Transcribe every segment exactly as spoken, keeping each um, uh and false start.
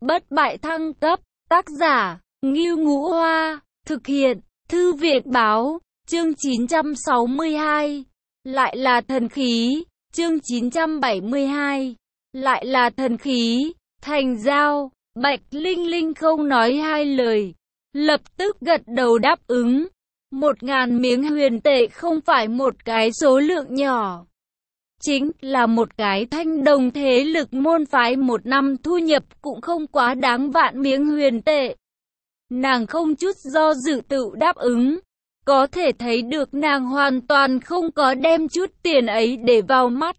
Bất bại thăng cấp, tác giả, Ngưu Ngũ Hoa, thực hiện, Thư viện báo, chương chín trăm sáu mươi hai, lại là thần khí, chương chín trăm bảy mươi hai, lại là thần khí, thành giao, Bạch Linh Linh không nói hai lời, lập tức gật đầu đáp ứng. Một ngàn miếng huyền tệ không phải một cái số lượng nhỏ. Chính là một cái thanh đồng thế lực môn phái một năm thu nhập cũng không quá đáng vạn miếng huyền tệ. Nàng không chút do dự tự đáp ứng. Có thể thấy được nàng hoàn toàn không có đem chút tiền ấy để vào mắt.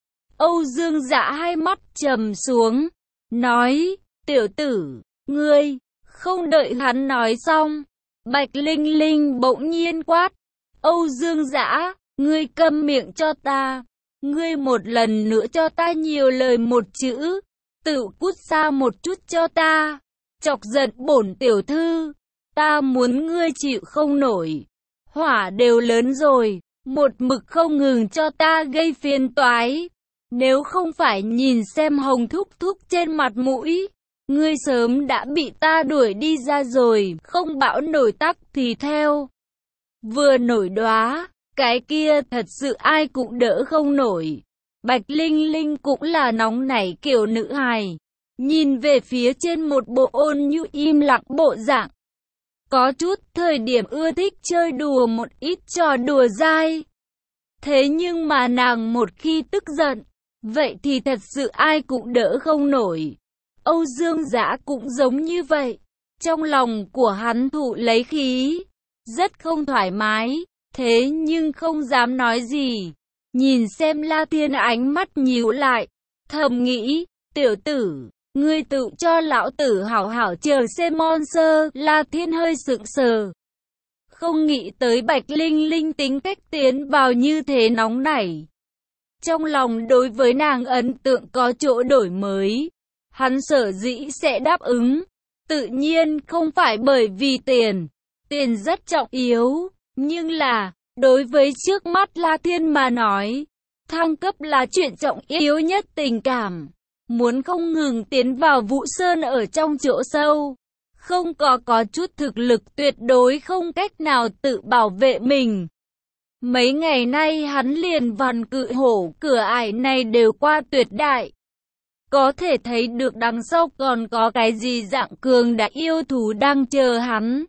Âu Dương Dạ hai mắt trầm xuống, nói, tiểu tử, ngươi, không đợi hắn nói xong. Bạch Linh Linh bỗng nhiên quát, Âu Dương Dã, ngươi câm miệng cho ta, ngươi một lần nữa cho ta nhiều lời một chữ, tự cút xa một chút cho ta, chọc giận bổn tiểu thư, ta muốn ngươi chịu không nổi, hỏa đều lớn rồi, một mực không ngừng cho ta gây phiền toái, nếu không phải nhìn xem hồng thúc thúc trên mặt mũi. Ngươi sớm đã bị ta đuổi đi ra rồi, không bão nổi tắc thì theo. Vừa nổi đóa, cái kia thật sự ai cũng đỡ không nổi. Bạch Linh Linh cũng là nóng nảy kiểu nữ hài. Nhìn về phía trên một bộ ôn nhu im lặng bộ dạng. Có chút thời điểm ưa thích chơi đùa một ít trò đùa dai. Thế nhưng mà nàng một khi tức giận, vậy thì thật sự ai cũng đỡ không nổi. Âu Dương Dã cũng giống như vậy, trong lòng của hắn thụ lấy khí, rất không thoải mái, thế nhưng không dám nói gì. Nhìn xem La Thiên ánh mắt nhíu lại, thầm nghĩ, tiểu tử, ngươi tự cho lão tử hảo hảo chờ xem monster. La Thiên hơi sững sờ, không nghĩ tới Bạch Linh Linh tính cách tiến vào như thế nóng nảy. Trong lòng đối với nàng ấn tượng có chỗ đổi mới. Hắn sở dĩ sẽ đáp ứng, tự nhiên không phải bởi vì tiền, tiền rất trọng yếu, nhưng là, đối với trước mắt La Thiên mà nói, thăng cấp là chuyện trọng yếu nhất tình cảm, muốn không ngừng tiến vào Vũ Sơn ở trong chỗ sâu, không có có chút thực lực tuyệt đối không cách nào tự bảo vệ mình. Mấy ngày nay hắn liền Văn Cự Hổ cửa ải này đều qua tuyệt đại. Có thể thấy được đằng sau còn có cái gì dạng cường đại yêu thú đang chờ hắn.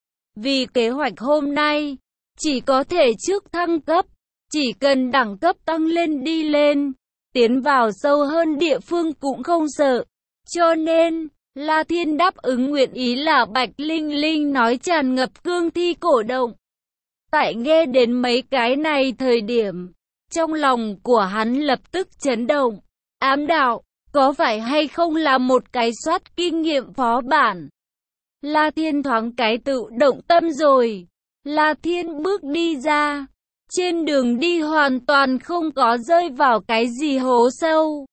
Vì kế hoạch hôm nay, chỉ có thể trước thăng cấp, chỉ cần đẳng cấp tăng lên đi lên, tiến vào sâu hơn địa phương cũng không sợ. Cho nên, La Thiên đáp ứng nguyện ý là Bạch Linh Linh nói tràn ngập cương thi cổ động. Tại nghe đến mấy cái này thời điểm, trong lòng của hắn lập tức chấn động, ám đạo. Có phải hay không là một cái soát kinh nghiệm phó bản? La Thiên thoáng cái tự động tâm rồi. La Thiên bước đi ra. Trên đường đi hoàn toàn không có rơi vào cái gì hố sâu.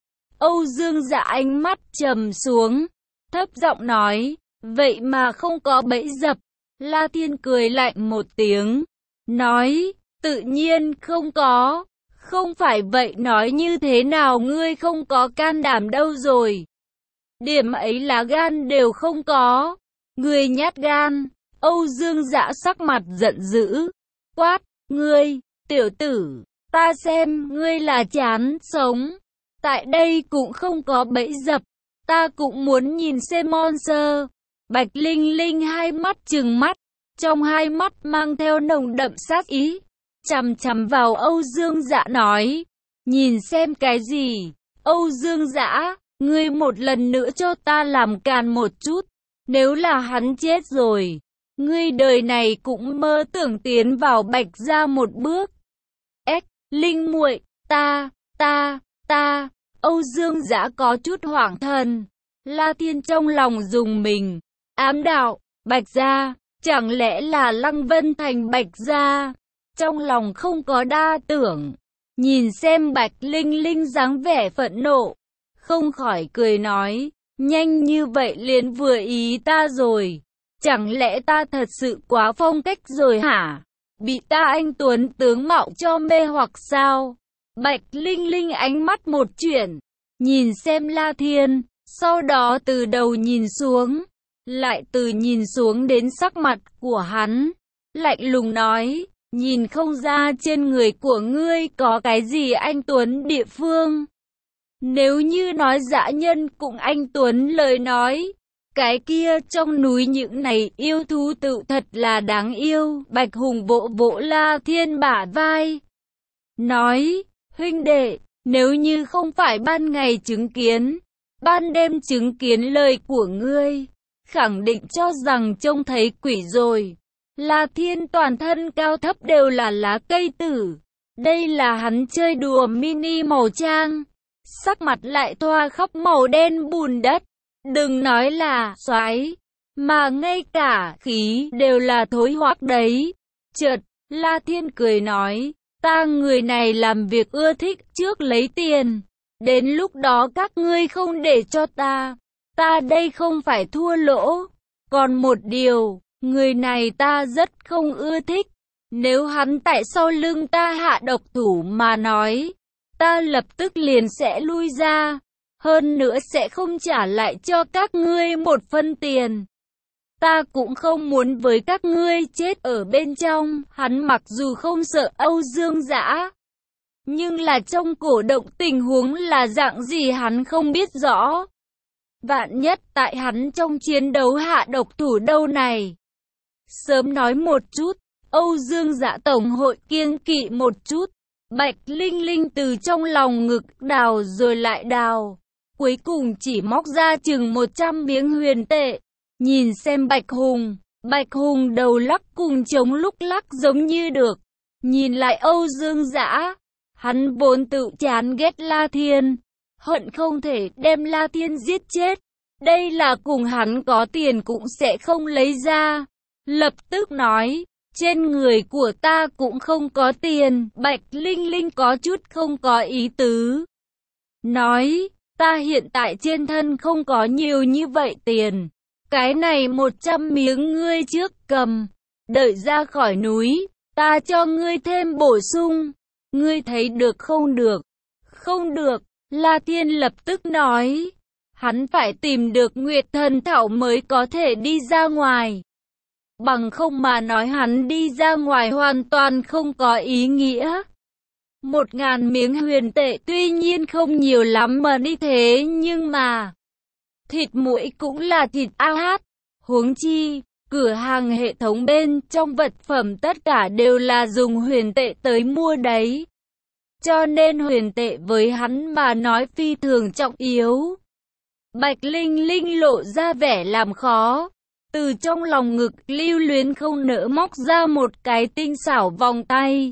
Âu Dương Dạ ánh mắt trầm xuống. Thấp giọng nói. Vậy mà không có bẫy dập. La Thiên cười lạnh một tiếng. Nói. Tự nhiên không có. Không phải vậy nói như thế nào ngươi không có can đảm đâu rồi. Điểm ấy là gan đều không có. Ngươi nhát gan. Âu Dương Dạ sắc mặt giận dữ. Quát, ngươi, tiểu tử, ta xem ngươi là chán sống. Tại đây cũng không có bẫy dập. Ta cũng muốn nhìn xem monster. Bạch Linh Linh hai mắt trừng mắt. Trong hai mắt mang theo nồng đậm sát ý. Chằm chằm vào Âu Dương Dạ nói, nhìn xem cái gì, Âu Dương Dạ, ngươi một lần nữa cho ta làm càn một chút, nếu là hắn chết rồi, ngươi đời này cũng mơ tưởng tiến vào Bạch gia một bước. Ếch, Linh muội, ta, ta, ta, Âu Dương Dạ có chút hoảng thần, La Thiên trong lòng dùng mình, ám đạo, Bạch gia, chẳng lẽ là Lăng Vân Thành Bạch gia? Trong lòng không có đa tưởng, nhìn xem Bạch Linh Linh dáng vẻ phẫn nộ, không khỏi cười nói, nhanh như vậy liền vừa ý ta rồi, chẳng lẽ ta thật sự quá phong cách rồi hả? Bị ta anh tuấn tướng mạo cho mê hoặc sao? Bạch Linh Linh ánh mắt một chuyển, nhìn xem La Thiên, Sau đó từ đầu nhìn xuống, lại từ nhìn xuống đến sắc mặt của hắn, lạnh lùng nói, nhìn không ra trên người của ngươi có cái gì anh tuấn địa phương. Nếu như nói dã nhân cũng anh tuấn lời nói, cái kia trong núi những này yêu thú tự thật là đáng yêu. Bạch Hùng vỗ vỗ La Thiên bả vai, nói, huynh đệ, nếu như không phải ban ngày chứng kiến, ban đêm chứng kiến lời của ngươi, khẳng định cho rằng trông thấy quỷ rồi. La Thiên toàn thân cao thấp đều là lá cây tử. Đây là hắn chơi đùa mini màu trang, sắc mặt lại thoa khắp màu đen bùn đất. Đừng nói là xoáy, mà ngay cả khí đều là thối hoắc đấy. Chợt, La Thiên cười nói, ta người này làm việc ưa thích trước lấy tiền. Đến lúc đó các ngươi không để cho ta, ta đây không phải thua lỗ. Còn một điều, người này ta rất không ưa thích. Nếu hắn tại sau lưng ta hạ độc thủ mà nói, ta lập tức liền sẽ lui ra. Hơn nữa sẽ không trả lại cho các ngươi một phân tiền. Ta cũng không muốn với các ngươi chết ở bên trong. Hắn mặc dù không sợ Âu Dương Dã, nhưng là trong cổ động tình huống là dạng gì hắn không biết rõ. Vạn nhất tại hắn trong chiến đấu hạ độc thủ đâu này. Sớm nói một chút, Âu Dương Dã tổng hội kiêng kỵ một chút. Bạch Linh Linh từ trong lòng ngực đào rồi lại đào. Cuối cùng chỉ móc ra chừng một trăm miếng huyền tệ. Nhìn xem Bạch Hùng, Bạch Hùng đầu lắc cùng chống lúc lắc giống như được. Nhìn lại Âu Dương Dã, hắn vốn tự chán ghét La Thiên, hận không thể đem La Thiên giết chết. Đây là cùng hắn có tiền cũng sẽ không lấy ra. Lập tức nói, trên người của ta cũng không có tiền. Bạch Linh Linh có chút không có ý tứ, nói, ta hiện tại trên thân không có nhiều như vậy tiền. Cái này một trăm miếng ngươi trước cầm, đợi ra khỏi núi, ta cho ngươi thêm bổ sung. Ngươi thấy được không được? Không được, La Thiên lập tức nói. Hắn phải tìm được Nguyệt Thần Thảo mới có thể đi ra ngoài. Bằng không mà nói hắn đi ra ngoài hoàn toàn không có ý nghĩa. Một ngàn miếng huyền tệ tuy nhiên không nhiều lắm mà đi thế nhưng mà thịt muỗi cũng là thịt a hát. Huống chi, cửa hàng hệ thống bên trong vật phẩm tất cả đều là dùng huyền tệ tới mua đấy. Cho nên huyền tệ với hắn mà nói phi thường trọng yếu. Bạch Linh Linh lộ ra vẻ làm khó. Từ trong lòng ngực lưu luyến không nỡ móc ra một cái tinh xảo vòng tay.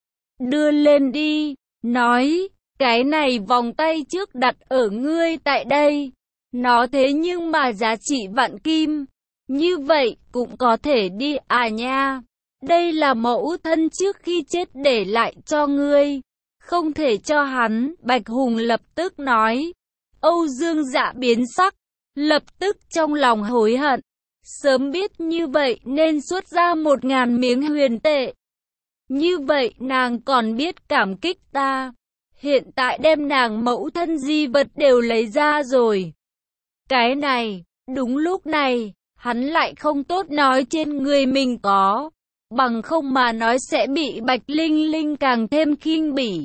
Đưa lên đi, nói, cái này vòng tay trước đặt ở ngươi tại đây. Nó thế nhưng mà giá trị vạn kim. Như vậy cũng có thể đi à nha. Đây là mẫu thân trước khi chết để lại cho ngươi. Không thể cho hắn. Bạch Hùng lập tức nói. Âu Dương Dạ biến sắc, lập tức trong lòng hối hận. Sớm biết như vậy nên xuất ra một ngàn miếng huyền tệ. Như vậy nàng còn biết cảm kích ta. Hiện tại đem nàng mẫu thân di vật đều lấy ra rồi. Cái này, đúng lúc này, hắn lại không tốt nói trên người mình có. Bằng không mà nói sẽ bị Bạch Linh Linh càng thêm khinh bỉ.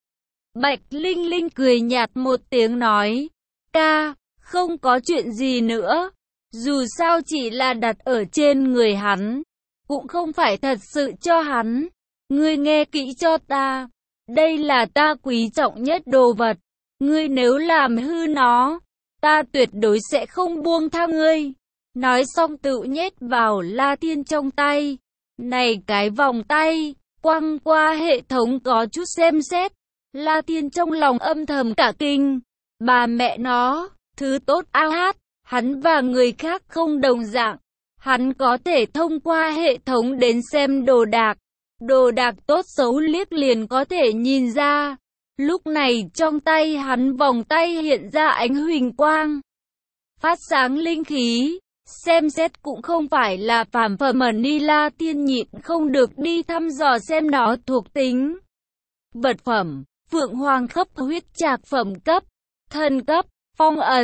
Bạch Linh Linh cười nhạt một tiếng nói. Ca, không có chuyện gì nữa. Dù sao chỉ là đặt ở trên người hắn, cũng không phải thật sự cho hắn. Ngươi nghe kỹ cho ta. Đây là ta quý trọng nhất đồ vật. Ngươi nếu làm hư nó, ta tuyệt đối sẽ không buông tha ngươi. Nói xong tự nhét vào La Thiên trong tay. Này cái vòng tay, quăng qua hệ thống có chút xem xét. La Thiên trong lòng âm thầm cả kinh. Bà mẹ nó, thứ tốt a hát, hắn và người khác không đồng dạng. Hắn có thể thông qua hệ thống đến xem đồ đạc. Đồ đạc tốt xấu liếc liền có thể nhìn ra. Lúc này trong tay hắn vòng tay hiện ra ánh huỳnh quang, phát sáng linh khí. Xem xét cũng không phải là phàm phẩm mà Ni La Thiên nhịn không được đi thăm dò xem nó thuộc tính. Vật phẩm, Phượng Hoàng cấp huyết trạc phẩm cấp, thần cấp, phong ấn,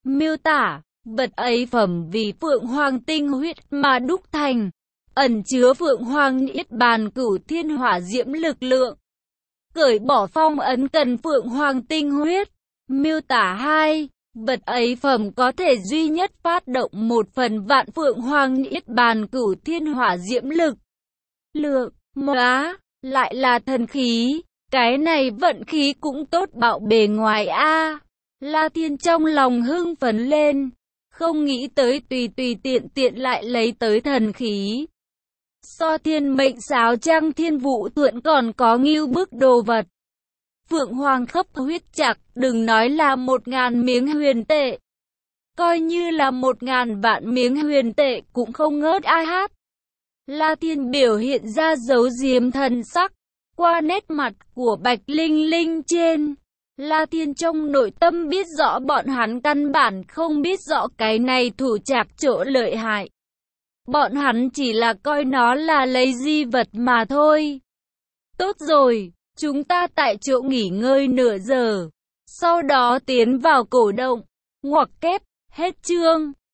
Miêu tả, vật ấy phẩm vì Phượng Hoàng tinh huyết mà đúc thành, ẩn chứa Phượng Hoàng Niết Bàn Cửu Thiên hỏa diễm lực lượng. Cởi bỏ phong ấn cần Phượng Hoàng tinh huyết. Miêu tả hai, vật ấy phẩm có thể duy nhất phát động một phần vạn Phượng Hoàng Niết Bàn Cửu Thiên hỏa diễm lực lượng. Móa, lại là thần khí, cái này vận khí cũng tốt bạo bề ngoài a. La Thiên trong lòng hưng phấn lên, không nghĩ tới tùy tùy tiện tiện lại lấy tới thần khí. So thiên mệnh sáo trăng thiên vũ thuận còn có ngưu bức đồ vật. Phượng Hoàng khắp huyết chặt, đừng nói là một ngàn miếng huyền tệ. Coi như là một ngàn vạn miếng huyền tệ cũng không ngớt ai hát. La Thiên biểu hiện ra dấu diếm thần sắc, qua nét mặt của Bạch Linh Linh trên. La Thiên trong nội tâm biết rõ bọn hắn căn bản không biết rõ cái này thủ trạc chỗ lợi hại. Bọn hắn chỉ là coi nó là lấy di vật mà thôi. Tốt rồi, chúng ta tại chỗ nghỉ ngơi nửa giờ, sau đó tiến vào cổ động. Ngoặc kép, hết chương.